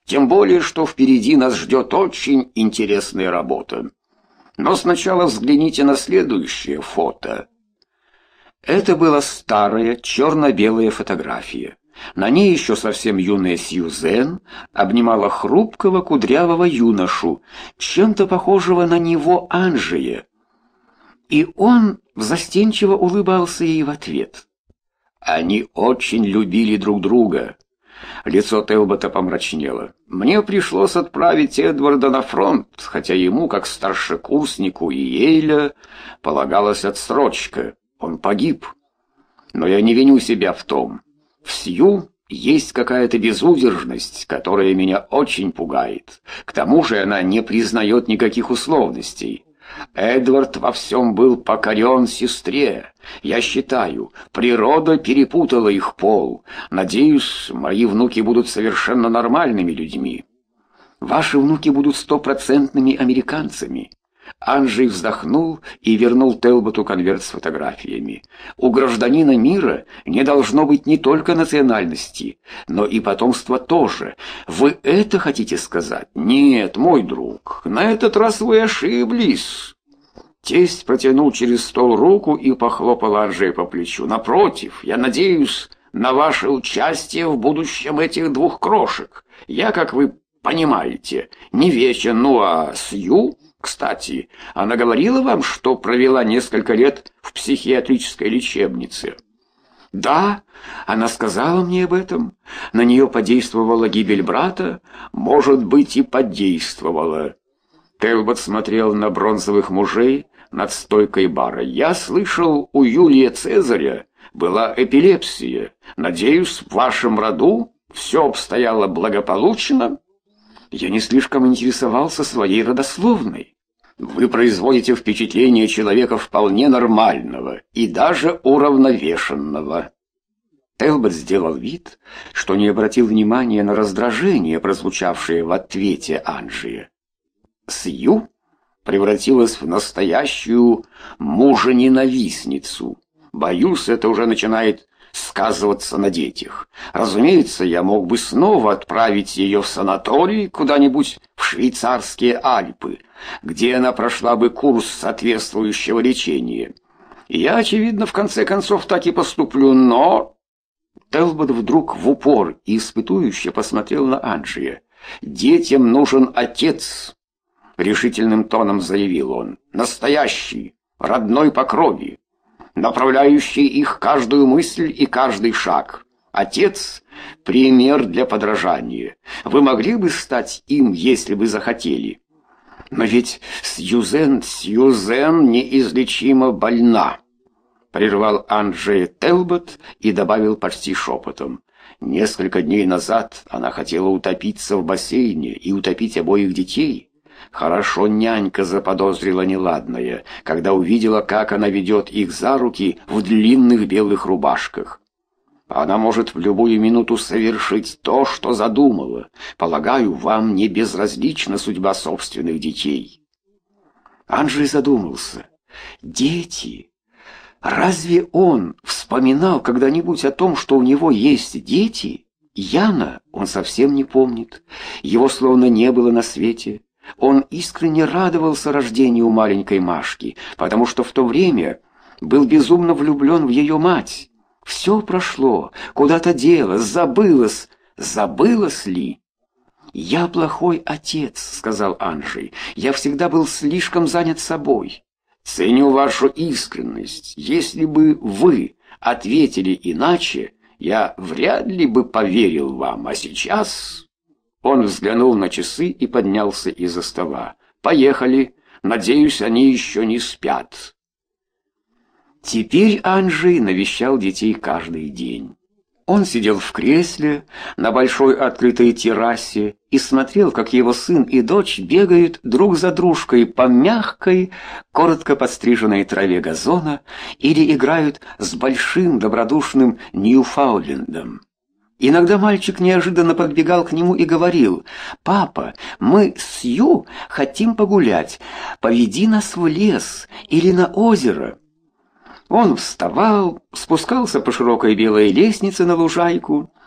Тем более, что впереди нас ждет очень интересная работа. Но сначала взгляните на следующее фото. Это была старая черно-белая фотография. На ней еще совсем юная Сьюзен обнимала хрупкого кудрявого юношу, чем-то похожего на него Анджея. И он застенчиво улыбался ей в ответ. Они очень любили друг друга. Лицо Телбота помрачнело. Мне пришлось отправить Эдварда на фронт, хотя ему, как старшекурснику Йеля, полагалась отсрочка. Он погиб. Но я не виню себя в том. В Сью есть какая-то безудержность, которая меня очень пугает. К тому же она не признает никаких условностей. Эдвард во всем был покорен сестре. Я считаю, природа перепутала их пол. Надеюсь, мои внуки будут совершенно нормальными людьми. Ваши внуки будут стопроцентными американцами. Анджей вздохнул и вернул Телботу конверт с фотографиями. У гражданина мира не должно быть не только национальности, но и потомства тоже. Вы это хотите сказать? Нет, мой друг, на этот раз вы ошиблись. Тесть протянул через стол руку и похлопал Анджея по плечу. Напротив, я надеюсь на ваше участие в будущем этих двух крошек. Я, как вы понимаете, не вечен, ну а Сью... Кстати, она говорила вам, что провела несколько лет в психиатрической лечебнице? Да, она сказала мне об этом. На нее подействовала гибель брата, может быть, и подействовала. Телбот смотрел на бронзовых мужей над стойкой бара. Я слышал, у Юлия Цезаря была эпилепсия. Надеюсь, в вашем роду все обстояло благополучно? Я не слишком интересовался своей родословной. Вы производите впечатление человека вполне нормального и даже уравновешенного. Телбот сделал вид, что не обратил внимания на раздражение, прозвучавшее в ответе Анджея. Сью превратилась в настоящую мужа-ненавистницу. Боюсь, это уже начинает сказываться на детях. Разумеется, я мог бы снова отправить ее в санаторий куда-нибудь в швейцарские Альпы, где она прошла бы курс соответствующего лечения. Я, очевидно, в конце концов так и поступлю, но... Телбот вдруг в упор и испытующе посмотрел на Анджея. «Детям нужен отец», — решительным тоном заявил он, — «настоящий, родной по крови, направляющий их каждую мысль и каждый шаг. Отец — пример для подражания. Вы могли бы стать им, если бы захотели. Но ведь Сьюзен неизлечимо больна», — прервал Анджей Телбот и добавил почти шепотом. «Несколько дней назад она хотела утопиться в бассейне и утопить обоих детей. Хорошо нянька заподозрила неладное, когда увидела, как она ведет их за руки в длинных белых рубашках. Она может в любую минуту совершить то, что задумала. Полагаю, вам не безразлична судьба собственных детей». Анджей задумался. Дети? Разве он вспоминал когда-нибудь о том, что у него есть дети? Яна он совсем не помнит. Его словно не было на свете. Он искренне радовался рождению маленькой Машки, потому что в то время был безумно влюблен в ее мать. Все прошло, куда-то делось, забылось. Забылось ли? «Я плохой отец», — сказал Анджей. «Я всегда был слишком занят собой». «Ценю вашу искренность. Если бы вы ответили иначе, я вряд ли бы поверил вам. А сейчас...» Он взглянул на часы и поднялся из-за стола. «Поехали. Надеюсь, они еще не спят». Теперь Анджей навещал детей каждый день. Он сидел в кресле на большой открытой террасе и смотрел, как его сын и дочь бегают друг за дружкой по мягкой, коротко подстриженной траве газона или играют с большим добродушным Ньюфаундлендом. Иногда мальчик неожиданно подбегал к нему и говорил: «Папа, мы с Сью хотим погулять. Поведи нас в лес или на озеро». Он вставал, спускался по широкой белой лестнице на лужайку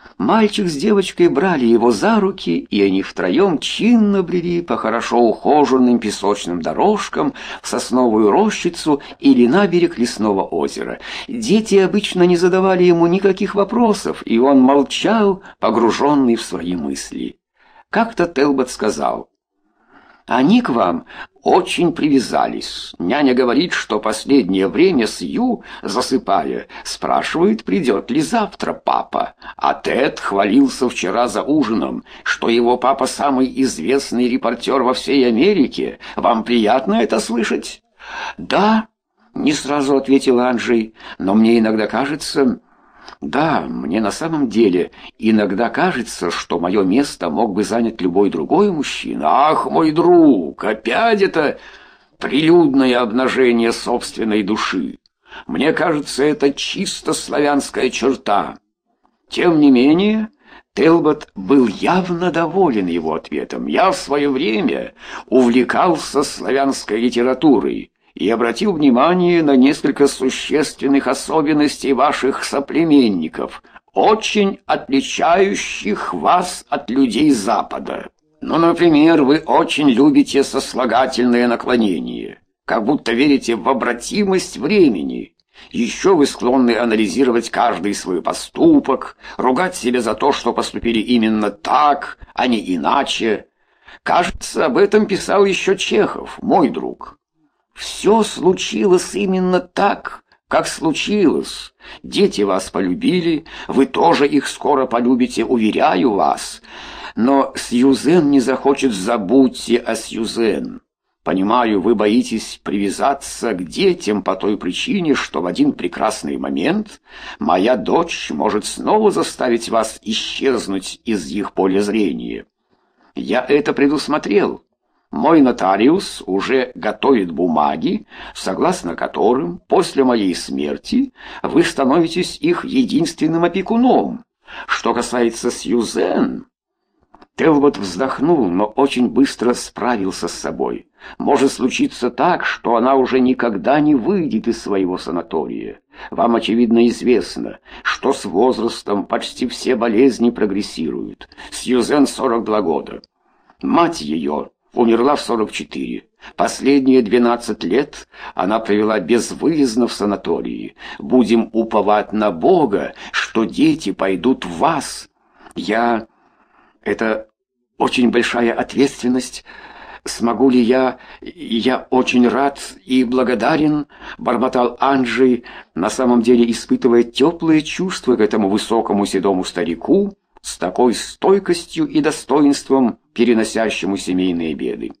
Мальчик с девочкой брали его за руки, и они втроем чинно брели по хорошо ухоженным песочным дорожкам в сосновую рощицу или на берег лесного озера. Дети обычно не задавали ему никаких вопросов, и он молчал, погруженный в свои мысли. Как-то Телбот сказал: «Они к вам очень привязались. Няня говорит, что последнее время Сью, засыпая, спрашивает, придет ли завтра папа. А Тед хвалился вчера за ужином, что его папа самый известный репортер во всей Америке. Вам приятно это слышать?» «Да», — не сразу ответила Анджей, — «но мне иногда кажется...» «Да, мне на самом деле иногда кажется, что мое место мог бы занять любой другой мужчина». «Ах, мой друг, опять это прилюдное обнажение собственной души. Мне кажется, это чисто славянская черта». Тем не менее, Телбот был явно доволен его ответом. «Я в свое время увлекался славянской литературой и обратил внимание на несколько существенных особенностей ваших соплеменников, очень отличающих вас от людей Запада. Ну, например, вы очень любите сослагательное наклонение, как будто верите в обратимость времени. Еще вы склонны анализировать каждый свой поступок, ругать себя за то, что поступили именно так, а не иначе. Кажется, об этом писал еще Чехов, мой друг. Все случилось именно так, как случилось. Дети вас полюбили, вы тоже их скоро полюбите, уверяю вас. Но Сьюзен не захочет, забудьте о Сьюзен. Понимаю, вы боитесь привязаться к детям по той причине, что в один прекрасный момент моя дочь может снова заставить вас исчезнуть из их поля зрения. Я это предусмотрел. Мой нотариус уже готовит бумаги, согласно которым после моей смерти вы становитесь их единственным опекуном. Что касается Сьюзен...» Телбот вздохнул, но очень быстро справился с собой. «Может случиться так, что она уже никогда не выйдет из своего санатория. Вам, очевидно, известно, что с возрастом почти все болезни прогрессируют. Сьюзен 42 года. Мать ее умерла в 44. Последние 12 лет она провела безвыездно в санатории. Будем уповать на Бога, что дети пойдут в вас. Это очень большая ответственность. Смогу ли я... Я очень рад и благодарен», — бормотал Анджей, на самом деле испытывая теплые чувства к этому высокому седому старику, с такой стойкостью и достоинством, переносящему семейные беды.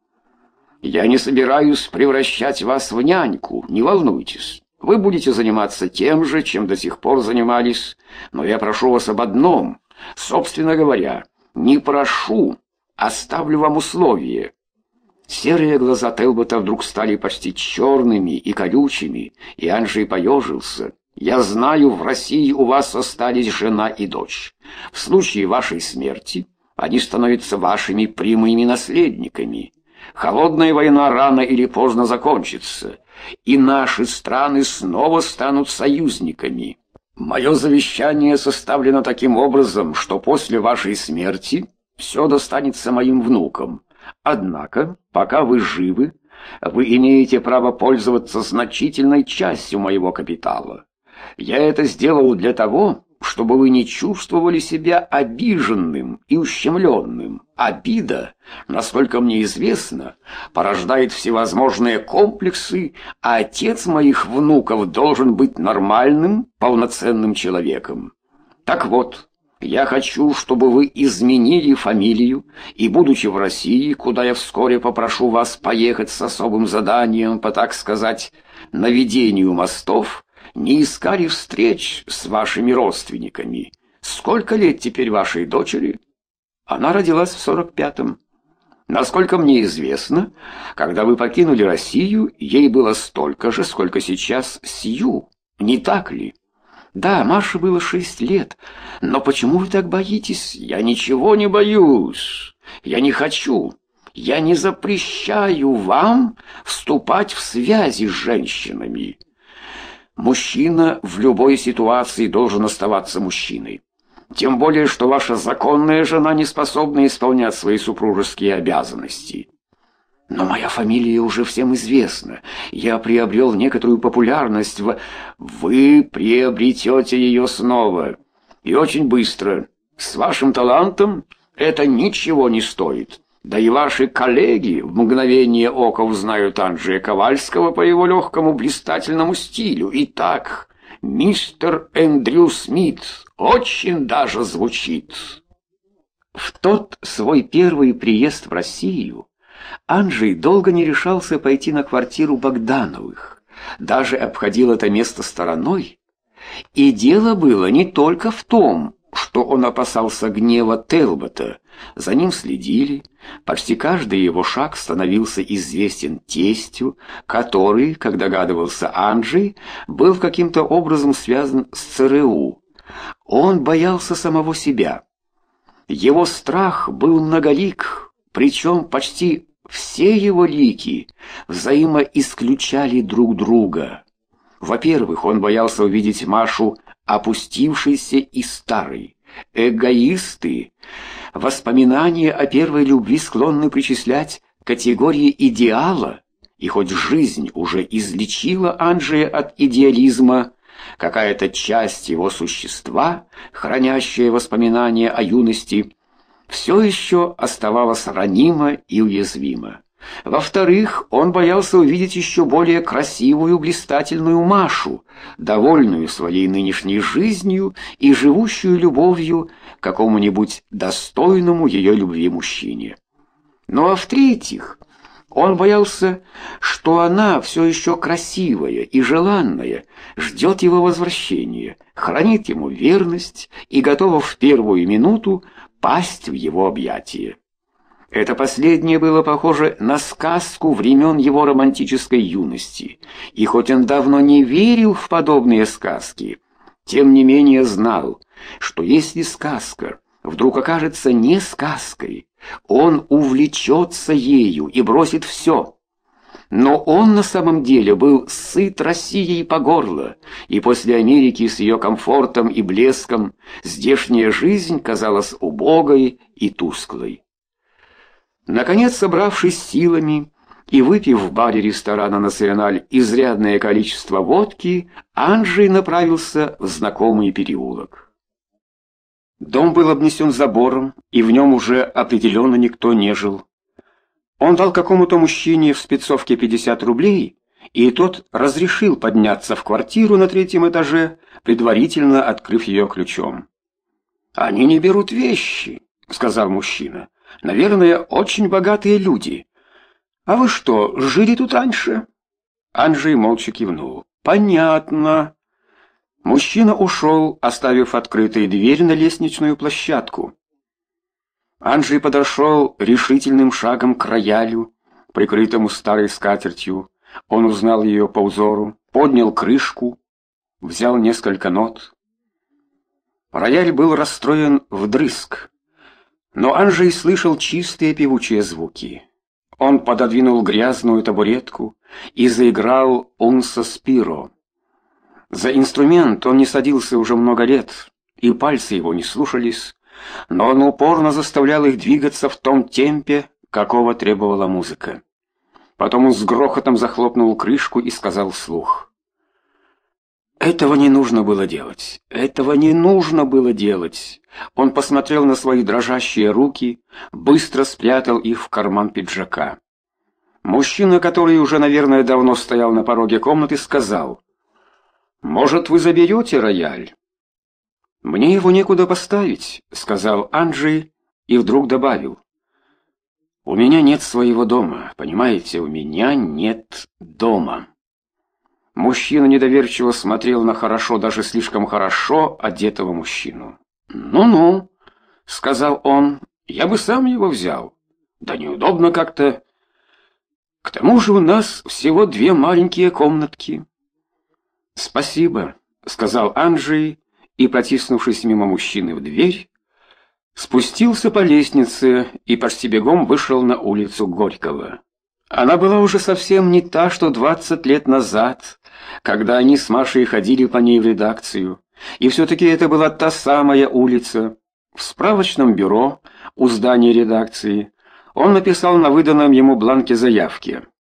«Я не собираюсь превращать вас в няньку, не волнуйтесь. Вы будете заниматься тем же, чем до сих пор занимались, но я прошу вас об одном. Собственно говоря, не прошу, а ставлю вам условие». Серые глаза Телбота вдруг стали почти черными и колючими, и Анджей поежился. «Я знаю, в России у вас остались жена и дочь. В случае вашей смерти они становятся вашими прямыми наследниками. Холодная война рано или поздно закончится, и наши страны снова станут союзниками. Мое завещание составлено таким образом, что после вашей смерти все достанется моим внукам. Однако, пока вы живы, вы имеете право пользоваться значительной частью моего капитала. Я это сделал для того, чтобы вы не чувствовали себя обиженным и ущемленным. Обида, насколько мне известно, порождает всевозможные комплексы, а отец моих внуков должен быть нормальным, полноценным человеком. Так вот, я хочу, чтобы вы изменили фамилию, и, будучи в России, куда я вскоре попрошу вас поехать с особым заданием по, так сказать, наведению мостов, не искали встреч с вашими родственниками. Сколько лет теперь вашей дочери? Она родилась в 45-м. Насколько мне известно, когда вы покинули Россию, ей было столько же, сколько сейчас Сью. Не так ли? Да, Маше было 6 лет. Но почему вы так боитесь? Я ничего не боюсь. Я не хочу. Я не запрещаю вам вступать в связи с женщинами. Мужчина в любой ситуации должен оставаться мужчиной. Тем более, что ваша законная жена не способна исполнять свои супружеские обязанности. Но моя фамилия уже всем известна. Я приобрел некоторую популярность Вы приобретете ее снова. И очень быстро. С вашим талантом это ничего не стоит. Да и ваши коллеги в мгновение ока узнают Анджея Ковальского по его легкому блистательному стилю. Итак, мистер Эндрю Смит очень даже звучит. В тот свой первый приезд в Россию Анджей долго не решался пойти на квартиру Богдановых, даже обходил это место стороной. И дело было не только в том, что он опасался гнева Телбота. За ним следили, почти каждый его шаг становился известен тестю, который, как догадывался Анджей, был каким-то образом связан с ЦРУ. Он боялся самого себя. Его страх был многолик, причем почти все его лики взаимоисключали друг друга. Во-первых, он боялся увидеть Машу опустившейся и старой. Эгоисты воспоминания о первой любви склонны причислять к категории идеала, и хоть жизнь уже излечила Анджея от идеализма, какая-то часть его существа, хранящая воспоминания о юности, все еще оставалась ранима и уязвима. Во-вторых, он боялся увидеть еще более красивую, блистательную Машу, довольную своей нынешней жизнью и живущую любовью к какому-нибудь достойному ее любви мужчине. Ну а в-третьих, он боялся, что она все еще красивая и желанная, ждет его возвращения, хранит ему верность и готова в первую минуту пасть в его объятия. Это последнее было похоже на сказку времен его романтической юности, и хоть он давно не верил в подобные сказки, тем не менее знал, что если сказка вдруг окажется не сказкой, он увлечется ею и бросит все. Но он на самом деле был сыт Россией по горло, и после Америки с ее комфортом и блеском здешняя жизнь казалась убогой и тусклой. Наконец, собравшись силами и выпив в баре ресторана «Националь» изрядное количество водки, Анджей направился в знакомый переулок. Дом был обнесен забором, и в нем уже определенно никто не жил. Он дал какому-то мужчине в спецовке 50 рублей, и тот разрешил подняться в квартиру на 3-м этаже, предварительно открыв ее ключом. «Они не берут вещи», — сказал мужчина. «Наверное, очень богатые люди. А вы что, жили тут раньше?» Анджей молча кивнул. «Понятно». Мужчина ушел, оставив открытой дверь на лестничную площадку. Анджей подошел решительным шагом к роялю, прикрытому старой скатертью. Он узнал ее по узору, поднял крышку, взял несколько нот. Рояль был расстроен вдрызг, но Анджей слышал чистые певучие звуки. Он пододвинул грязную табуретку и заиграл «Un sospiro». За инструмент он не садился уже много лет, и пальцы его не слушались, но он упорно заставлял их двигаться в том темпе, какого требовала музыка. Потом он с грохотом захлопнул крышку и сказал вслух: «Этого не нужно было делать. Этого не нужно было делать». Он посмотрел на свои дрожащие руки, быстро спрятал их в карман пиджака. Мужчина, который уже, наверное, давно стоял на пороге комнаты, сказал: «Может, вы заберете рояль?» «Мне его некуда поставить», — сказал Анджей и вдруг добавил: «У меня нет своего дома, понимаете, у меня нет дома». Мужчина недоверчиво смотрел на хорошо, даже слишком хорошо одетого мужчину. «Ну-ну», — сказал он, — «я бы сам его взял. Да неудобно как-то. К тому же у нас всего 2 маленькие комнатки». «Спасибо», — сказал Анджей и, протиснувшись мимо мужчины в дверь, спустился по лестнице и почти бегом вышел на улицу Горького. Она была уже совсем не та, что 20 лет назад, когда они с Машей ходили по ней в редакцию, И все-таки это была та самая улица. В справочном бюро у здания редакции он написал на выданном ему бланке заявки: